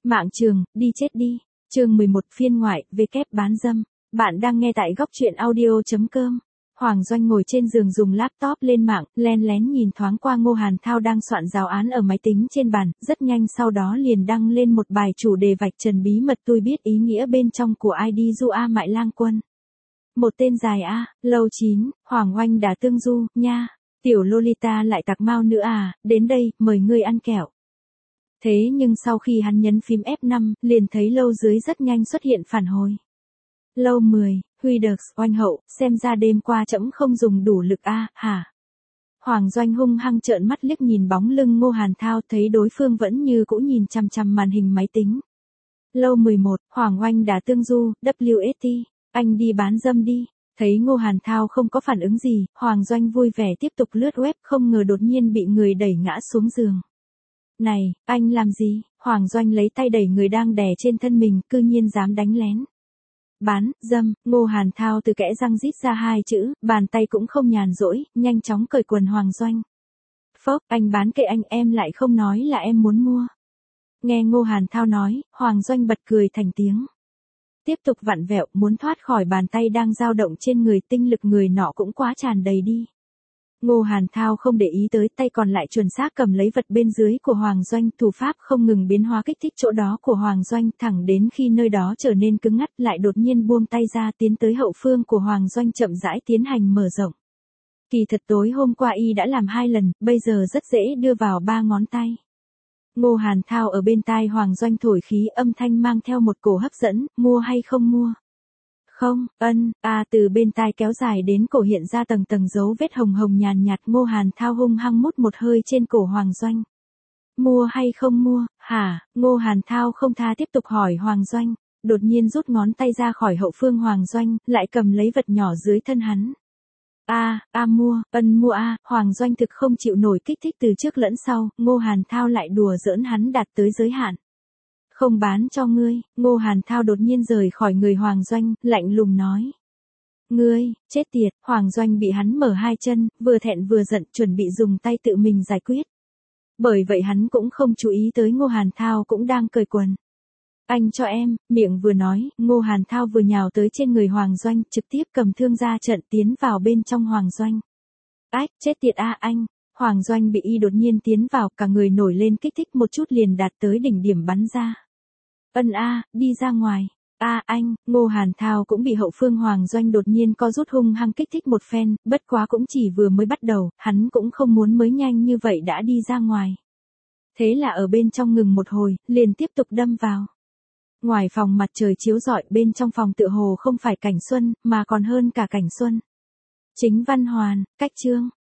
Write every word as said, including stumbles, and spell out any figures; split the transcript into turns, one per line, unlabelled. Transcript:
Mạng trường, đi chết đi. Chương mười một phiên ngoại, về kép bán dâm. Bạn đang nghe tại góc truyện audio chấm com. Hoàng Doanh ngồi trên giường dùng laptop lên mạng, len lén nhìn thoáng qua Ngô Hàn Thao đang soạn giáo án ở máy tính trên bàn, rất nhanh sau đó liền đăng lên một bài chủ đề vạch trần bí mật tôi biết ý nghĩa bên trong của i đê Du A Mại Lang Quân. Một tên dài A, lâu chín, Hoàng Oanh đã tương du, nha. Tiểu Lolita lại tặc mau nữa à, đến đây, mời ngươi ăn kẹo. Thế nhưng sau khi hắn nhấn phím ép năm, liền thấy lâu dưới rất nhanh xuất hiện phản hồi. Lâu mười, Huy Đợt, oanh hậu, xem ra đêm qua trẫm không dùng đủ lực a, à, hả? Hoàng Doanh hung hăng trợn mắt liếc nhìn bóng lưng Ngô Hàn Thao, thấy đối phương vẫn như cũ nhìn chằm chằm màn hình máy tính. Lâu mười một, Hoàng Oanh đã tương du, W S T, anh đi bán dâm đi. Thấy Ngô Hàn Thao không có phản ứng gì, Hoàng Doanh vui vẻ tiếp tục lướt web, không ngờ đột nhiên bị người đẩy ngã xuống giường. Này, anh làm gì? Hoàng Doanh lấy tay đẩy người đang đè trên thân mình, cư nhiên dám đánh lén. Bán, dâm, Ngô Hàn Thao từ kẽ răng rít ra hai chữ, bàn tay cũng không nhàn rỗi, nhanh chóng cởi quần Hoàng Doanh. Phốc, anh bán kệ anh, em lại không nói là em muốn mua. Nghe Ngô Hàn Thao nói, Hoàng Doanh bật cười thành tiếng. Tiếp tục vặn vẹo, muốn thoát khỏi bàn tay đang dao động trên người, tinh lực người nọ cũng quá tràn đầy đi. Ngô Hàn Thao không để ý tới, tay còn lại chuẩn xác cầm lấy vật bên dưới của Hoàng Doanh, thủ pháp không ngừng biến hóa kích thích chỗ đó của Hoàng Doanh, thẳng đến khi nơi đó trở nên cứng ngắt, lại đột nhiên buông tay ra tiến tới hậu phương của Hoàng Doanh chậm rãi tiến hành mở rộng. Kỳ thật tối hôm qua y đã làm hai lần, bây giờ rất dễ đưa vào ba ngón tay. Ngô Hàn Thao ở bên tai Hoàng Doanh thổi khí, âm thanh mang theo một cổ hấp dẫn, mua hay không mua? Không, ân, a từ bên tai kéo dài đến cổ hiện ra tầng tầng dấu vết hồng hồng nhàn nhạt. Ngô Hàn Thao hung hăng mút một hơi trên cổ Hoàng Doanh. Mua hay không mua, hả? Ngô Hàn Thao không tha tiếp tục hỏi Hoàng Doanh, đột nhiên rút ngón tay ra khỏi hậu phương Hoàng Doanh, lại cầm lấy vật nhỏ dưới thân hắn. A, a mua, ân mua a, Hoàng Doanh thực không chịu nổi kích thích từ trước lẫn sau, Ngô Hàn Thao lại đùa giỡn hắn đạt tới giới hạn. Không bán cho ngươi, Ngô Hàn Thao đột nhiên rời khỏi người Hoàng Doanh, lạnh lùng nói. Ngươi, chết tiệt, Hoàng Doanh bị hắn mở hai chân, vừa thẹn vừa giận, chuẩn bị dùng tay tự mình giải quyết. Bởi vậy hắn cũng không chú ý tới Ngô Hàn Thao cũng đang cởi quần. Anh cho em, miệng vừa nói, Ngô Hàn Thao vừa nhào tới trên người Hoàng Doanh, trực tiếp cầm thương ra trận tiến vào bên trong Hoàng Doanh. Ách, chết tiệt a anh. Hoàng Doanh bị y đột nhiên tiến vào, cả người nổi lên kích thích một chút liền đạt tới đỉnh điểm bắn ra. Ân a, đi ra ngoài. A anh, Ngô Hàn Thao cũng bị hậu phương Hoàng Doanh đột nhiên co rút hung hăng kích thích một phen, bất quá cũng chỉ vừa mới bắt đầu, hắn cũng không muốn mới nhanh như vậy đã đi ra ngoài. Thế là ở bên trong ngừng một hồi, liền tiếp tục đâm vào. Ngoài phòng mặt trời chiếu rọi, bên trong phòng tựa hồ không phải cảnh xuân, mà còn hơn cả cảnh xuân. Chính văn hoàn, cách chương,